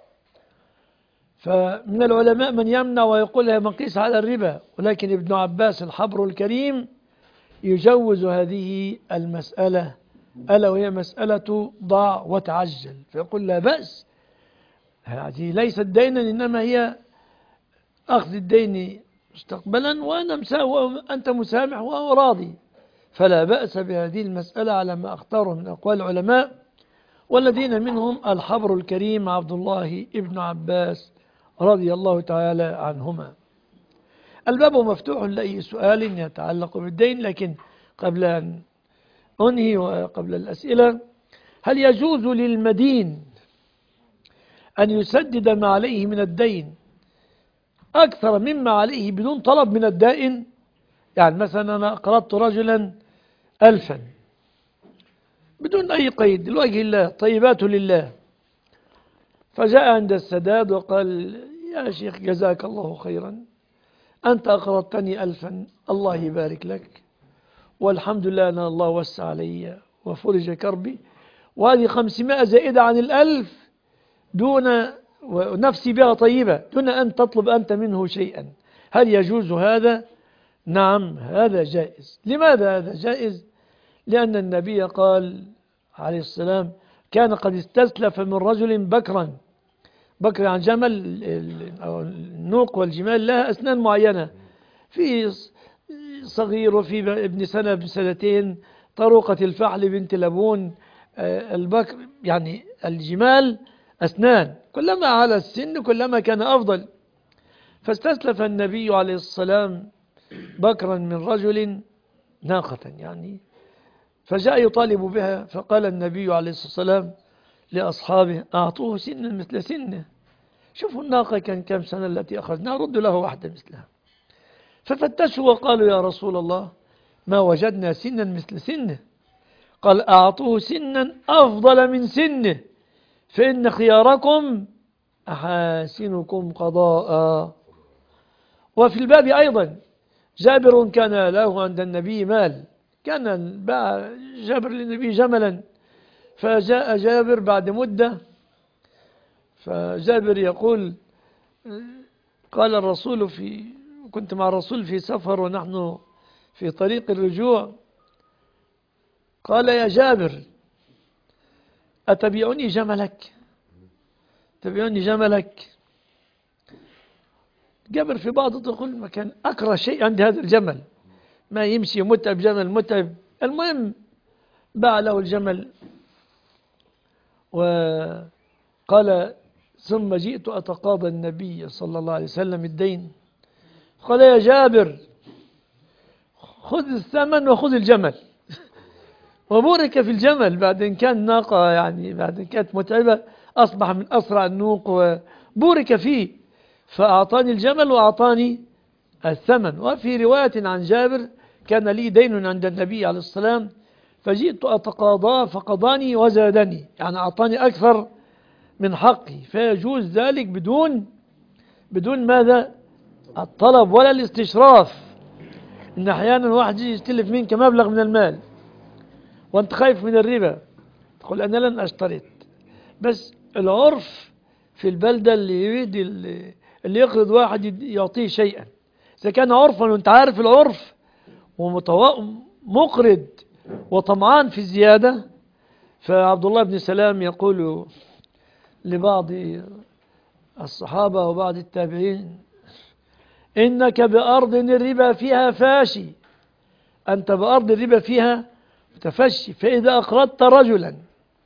فمن العلماء من يمنع ويقول هي مقيس على الربا، ولكن ابن عباس الحبر الكريم يجوز هذه المسألة ألا وهي مسألة ضاع وتعجل، فيقول لا بأس، هذه ليست دينا إنما هي أخذ الدين مستقبلا وأنا أنت مسامح وهو راضي، فلا بأس بهذه المسألة على ما اختاره من أقوال العلماء، والذين منهم الحبر الكريم عبد الله ابن عباس رضي الله تعالى عنهما. الباب مفتوح لأي سؤال يتعلق بالدين، لكن قبل أن أنهي وقبل الأسئلة، هل يجوز للمدين أن يسدد ما عليه من الدين أكثر مما عليه بدون طلب من الدائن؟ يعني مثلا أنا أقرضت رجلا ألفا بدون أي قيد لوجه الله، طيبات لله، فجاء عند السداد وقال يا شيخ جزاك الله خيرا، أنت أقرضتني ألفا الله يبارك لك، والحمد لله أن الله وسع علي وفرج كربي، وهذه خمسمائة زائدة عن الألف دون ونفسي بها طيبة دون أن تطلب أنت منه شيئا. هل يجوز هذا؟ نعم هذا جائز. لماذا هذا جائز؟ لأن النبي قال عليه السلام كان قد استسلف من رجل بكرا، بكر عن جمل، النوق والجمال لها أسنان معينة، في صغير وفي ابن سنة ابن سنتين، طروقة الفحل بنت لبون، البكر يعني الجمال أسنان، كلما على السن كلما كان أفضل. فاستسلف النبي عليه السلام بكرا من رجل ناقة يعني، فجاء يطالب بها، فقال النبي عليه الصلاة والسلام لأصحابه أعطوه سنا مثل سنه، شوفوا الناقة كان كم سنة التي أخذناها، ردوا له واحدة مثلها. ففتشوا وقالوا يا رسول الله ما وجدنا سنا مثل سنه. قال أعطوه سنا أفضل من سنه فإن خياركم أحاسنكم قضاء. وفي الباب أيضا جابر كان له عند النبي مال، كان باع جابر للنبي جملا، فجاء جابر بعد مدة، فجابر يقول قال الرسول في كنت مع الرسول في سفر ونحن في طريق الرجوع، قال يا جابر أتبيعني جملك، تبيعني جملك. جابر في بعض تقول ما كان أكره شيء عند هذا الجمل، ما يمشي متعب، جمل متعب. المهم باع له الجمل، وقال ثم جئت أتقاضى النبي صلى الله عليه وسلم الدين، قال يا جابر خذ الثمن وخذ الجمل. وبورك في الجمل بعد إن كان ناقة يعني بعد إن كانت متعبة أصبح من أسرع النوق وبورك فيه، فأعطاني الجمل وأعطاني الثمن. وفي رواية عن جابر كان لي دين عند النبي عليه السلام فجئت أتقاضاه فقضاني وزادني، يعني أعطاني أكثر من حقي، فيجوز ذلك بدون بدون ماذا؟ الطلب ولا الاستشراف. إن أحيانا واحد يجي يستلف منك مبلغ من المال وأنت خايف من الربا، تقول أنا لن أشترط، بس العرف في البلدة اللي يريد اللي يقرض واحد يعطيه شيئا، إذا كان عرفا وأنت عارف العرف ومقرض وطمعان في الزيادة. فعبد الله بن سلام يقول لبعض الصحابة وبعض التابعين إنك بأرض الربا فيها فاشي، أنت بأرض الربا فيها تفشي، فإذا أقرضت رجلا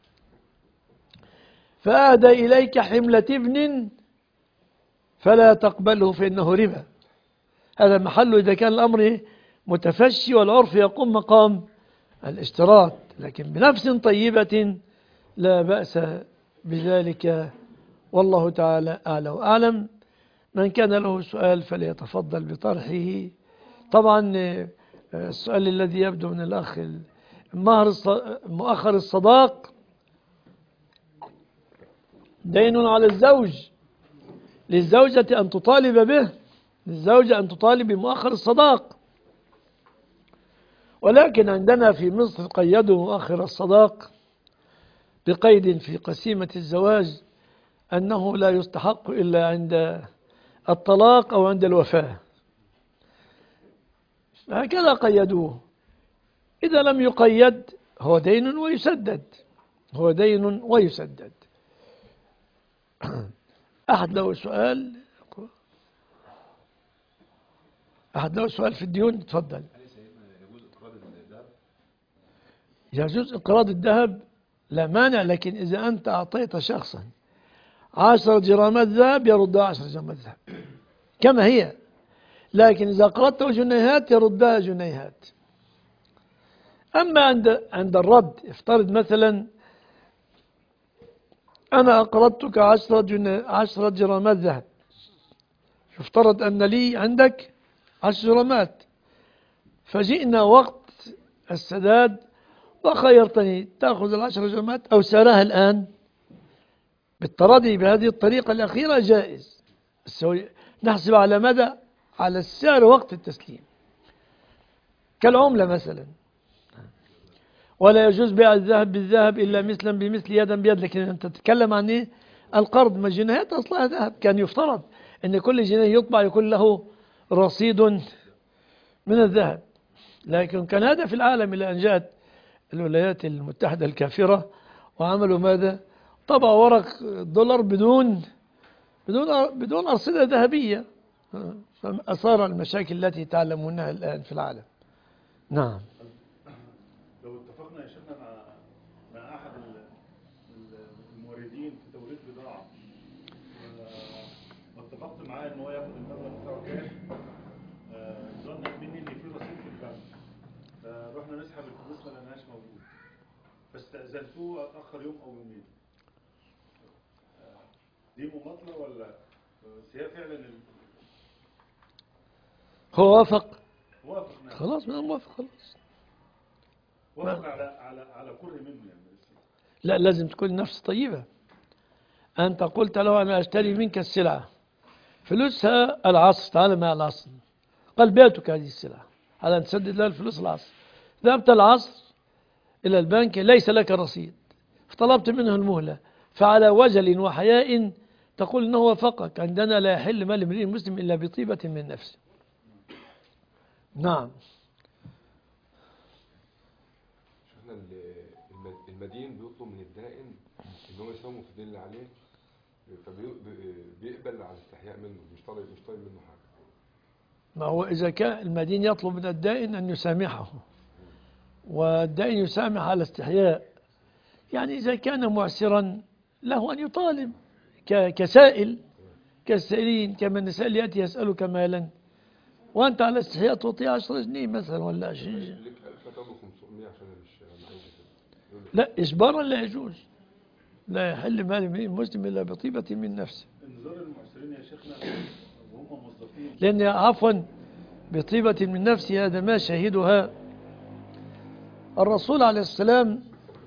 فأهدى إليك حملة ابن فلا تقبله فإنه ربا. هذا محله إذا كان الأمر متفشي والعرف يقوم مقام الاشتراط، لكن بنفس طيبة لا بأس بذلك، والله تعالى أعلى وأعلم. من كان له سؤال فليتفضل بطرحه. طبعا السؤال الذي يبدو من الأخ مؤخر الصداق دين على الزوج، للزوجة أن تطالب به، للزوجة أن تطالب بمؤخر الصداق، ولكن عندنا في مصر قيدوا مؤخر الصداق بقيد في قسيمة الزواج أنه لا يستحق إلا عند الطلاق أو عند الوفاة، هكذا قيدوه. إذا لم يقيد هو دين ويسدد، هو دين ويسدد. أحد له سؤال؟ أحد له سؤال في الديون؟ تفضل. يجوز إقراض الذهب؟ لا مانع، لكن إذا أنت أعطيت شخصا عشر جرامات ذهب يردها عشر جرامات ذهب كما هي، لكن إذا أقرضته جنيهات يردها جنيهات. أما عند عند الرد، افترض مثلا أنا أقرضتك عشرة جنيه عشرة جرامات ذهب، افترض أن لي عندك عشر جرامات، فجئنا وقت السداد وخيرتني تأخذ العشر جرامات أو سعرها الآن، بالتراضي بهذه الطريقة الأخيرة جائز. نحسب على مدى على السعر وقت التسليم، كالعملة مثلا، ولا يجوز بيع الذهب بالذهب إلا مثلا بمثل يدا بيد. لكن أنت تتكلم عن إيه؟ القرض. ما الجنيهات أصلها ذهب. كان يفترض أن كل جنيه يطبع يكون له رصيد من الذهب. لكن كان هذا في العالم إلى أن جاءت الولايات المتحدة الكافرة وعملوا ماذا؟ طبعوا ورق دولار بدون بدون بدون أرصدة ذهبية، فأثار المشاكل التي تعلمونها الآن في العالم. نعم. لو اتفقنا يا شيخنا مع مع أحد الموردين في توريد بضاعة، واتفقت معاه إن هو ياخد المبلغ بتاعه كاش، ظن مني إن في رصيد في البنك، فرحنا نسحب الفلوس ما لقيناهاش موجود، فاستأذنتوه أتأخر يوم أو يومين. دي مماطلة ولا بس هي فعلا ال... هو وافق؟ وافق. نعم. خلاص ما موافق خلاص. وافق على على على كره منه يعني. لا، لازم تكون نفس طيبة. أنت قلت له أنا أشتري منك السلعة، فلوسها العصر، تعال مع العصر، قال بعتك هذه السلعة على أن تسدد لها الفلوس العصر. ذهبت العصر إلى البنك ليس لك رصيد، فطلبت منه المهلة، فعلى وجل وحياء تقول إنه وافقك. عندنا لا يحل مال امرئ مسلم إلا بطيبة من نفسه. نعم. شفنا المدين بيطلب من الدائن ان هو يساومه في الدين اللي عليه، فبيقبل على استحياء منه، مش طالب مش طالب منه حاجه. ما هو إذا كان المدين يطلب من الدائن أن يسامحه، والدائن يسامح على استحياء، يعني إذا كان معسرا له أن يطالب كسائل كالسائلين، كمن السائل يأتي يسألك مالا وأنت على استحياء تعطيه عشرة جنيه مثلا ولا عشرين جنيه. لا، إجبارا لا يجوز، لا يحل مال مسلم إلا بطيبة من نفسه. انذار المعسرين يا شيخنا وهم موظفين، لأن عفوا بطيبة من نفسه هذا ما شهدها الرسول عليه السلام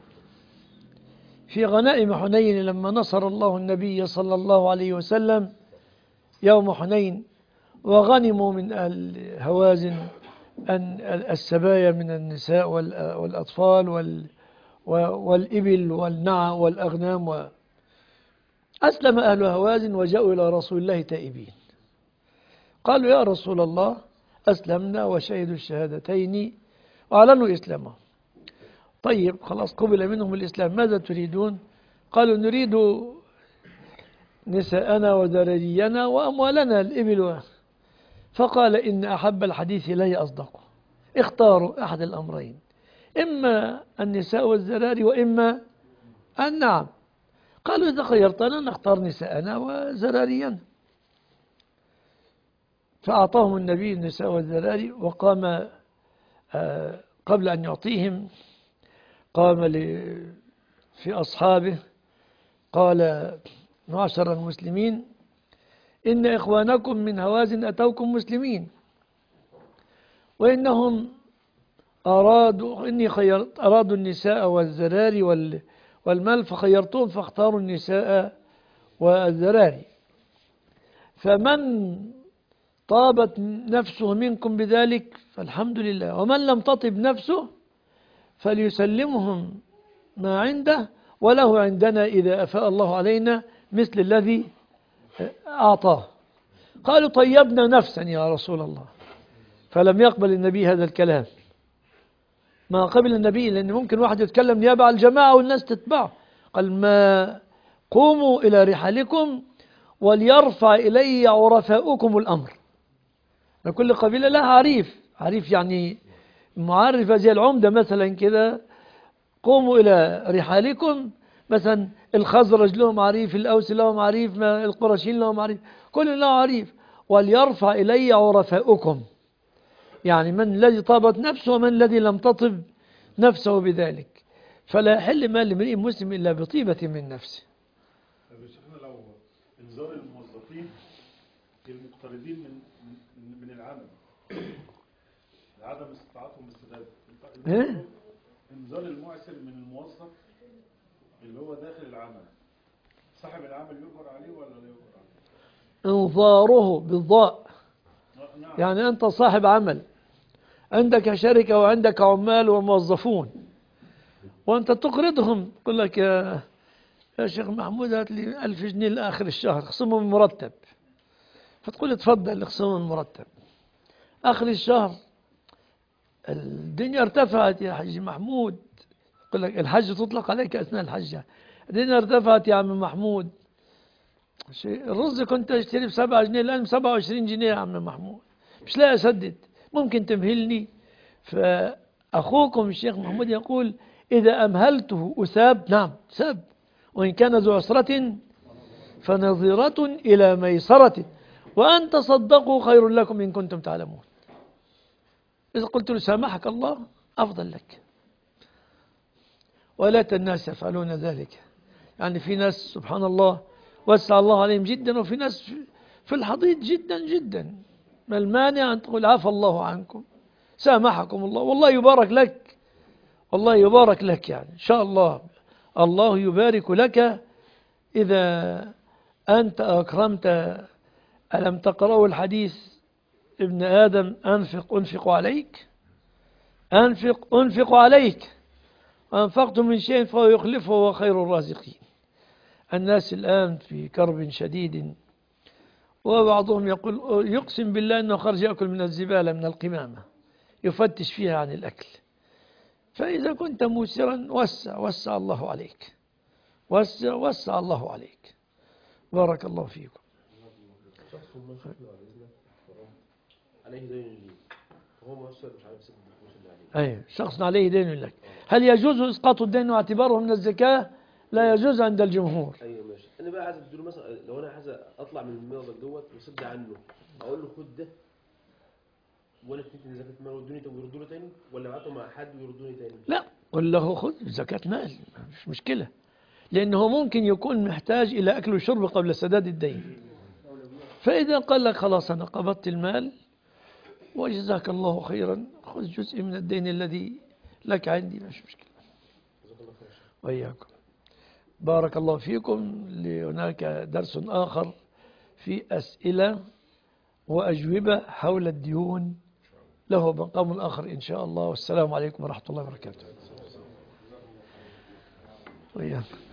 في غنائم حنين لما نصر الله النبي صلى الله عليه وسلم يوم حنين، وغنموا من الهوازن أن السبايا من النساء والأطفال والإبل والنعم والأغنام. أسلم أهل هوازن وجاءوا إلى رسول الله تائبين، قالوا يا رسول الله أسلمنا وشهدوا الشهادتين وأعلنوا إسلامهم. طيب خلاص قبل منهم الإسلام، ماذا تريدون؟ قالوا نريد نساءنا وذرارينا وأموالنا الإبل. فقال إن أحب الحديث إلي أصدقه، اختاروا أحد الأمرين، إما النساء والذراري وإما النعم. قالوا إذا خيرتنا نختار نساءنا وذرارينا. فأعطاهم النبي النساء والذراري، وقام قبل أن يعطيهم قام في أصحابه قال معشر المسلمين إن إخوانكم من هوازن أتوكم مسلمين، وإنهم أرادوا إني خيرت أرادوا النساء والذراري والمال فخيرتهم فاختاروا النساء والذراري، فمن طابت نفسه منكم بذلك فالحمد لله، ومن لم تطب نفسه فليسلمهم ما عنده وله عندنا إذا أفاء الله علينا مثل الذي أعطاه. قالوا طيبنا نفسا يا رسول الله، فلم يقبل النبي هذا الكلام، ما قبل النبي، لأن ممكن واحد يتكلم نيابة على الجماعة والناس تتبعه. قال ما قوموا إلى رحالكم وليرفع إلي عرفاؤكم الأمر. لكل قبيلة لها عريف، عريف يعني معرفة زي العمدة مثلا كده. قوموا إلى رحالكم، مثلا الخزرج لهم عريف، الأوس لهم عريف، القرشين لهم عريف، كل لهم عريف. وليرفع إلي عرفاؤكم، يعني من الذي طابت نفسه ومن الذي لم تطب نفسه بذلك. فلا يحل مال امرئ مسلم إلا بطيبة من نفسه. طب يا شيخنا لو انذار الموظفين المقترضين من من العمل لعدم استطاعتهم السداد، إيه؟ انذار المعسر من الموظف اللي هو داخل العمل، صاحب العمل يجبر عليه ولا لا يجبر عليه؟ انظاره بالضاء. نعم. يعني أنت صاحب عمل، عندك شركة وعندك عمال وموظفون، وأنت تقرضهم، يقول لك يا يا شيخ محمود هات لي ألف جنيه لآخر الشهر خصمهم من المرتب، فتقول اتفضل خصمهم من المرتب. آخر الشهر الدنيا ارتفعت يا حاج محمود، يقول لك الحج تطلق عليك أثناء الحجة، الدنيا ارتفعت يا عم محمود، شيء الرز كنت اشتري بسبعة جنيه الآن بسبعة وعشرين جنيه يا عم محمود، مش لاقي أسدد، ممكن تمهلني؟ فأخوكم الشيخ محمود يقول إذا أمهلته أساب، نعم ساب، وإن كان ذو عسرة فنظرة إلى ميسرة وأن تصدقوا خير لكم إن كنتم تعلمون. إذا قلت له سامحك الله أفضل لك. ولا الناس يفعلون ذلك، يعني في ناس سبحان الله وسع الله عليهم جدا، وفي ناس في الحضيض جدا جدا. ما المانع أن تقول عفى الله عنكم سامحكم الله، والله يبارك لك، والله يبارك لك، يعني إن شاء الله الله يبارك لك إذا أنت أكرمت. ألم تقرأوا الحديث ابن آدم أنفق أنفق عليك، أنفق أنفق عليك، وأنفقت من شيء فهو يخلفه وهو خير الرازقين. الناس الآن في كرب شديد، وبعضهم يقول يقسم بالله أنه خرج يأكل من الزبالة من القمامة يفتش فيها عن الأكل. فإذا كنت موسرا وسع وسع الله عليك، وسع وسع الله عليك. بارك الله فيكم. عليه دين لي وهو مؤثر مش عارف يسدد الفلوس اللي عليه. أي شخص عليه دين لك، هل يجوز إسقاط الدين واعتباره من الزكاة؟ لا يجوز عند الجمهور. ايوه ماشي. انا بقى عايز اديله مثلا، لو انا عايز اطلع من المبلغ دوت واسد عنه، اقول له خد ده ولا تديني زكاه مال ويردوني ويردوا له تاني، ولا ابعته مع حد ويردوني تاني؟ لا، قل له خذ زكاة مال، مش مشكلة، لأنه ممكن يكون محتاج إلى أكل وشرب قبل سداد الدين. فإذا قال لك خلاص أنا قبضت المال وجزاك الله خيرا، خذ جزء من الدين الذي لك عندي، مش مشكلة. وإياكم. بارك الله فيكم. هناك درس آخر في أسئلة وأجوبة حول الديون، له مقام آخر إن شاء الله. والسلام عليكم ورحمة الله وبركاته. وإياكم.